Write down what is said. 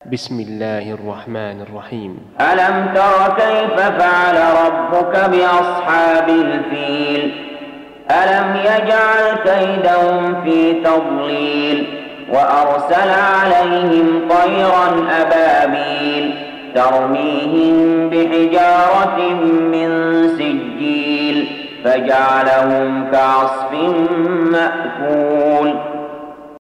بسم الله الرحمن الرحيم. ألم تر كيف فعل ربك بأصحاب الفيل ألم يجعل كيدهم في تضليل وأرسل عليهم طيرا أبابيل ترميهم بحجارة من سجيل فجعلهم كعصف مأكول.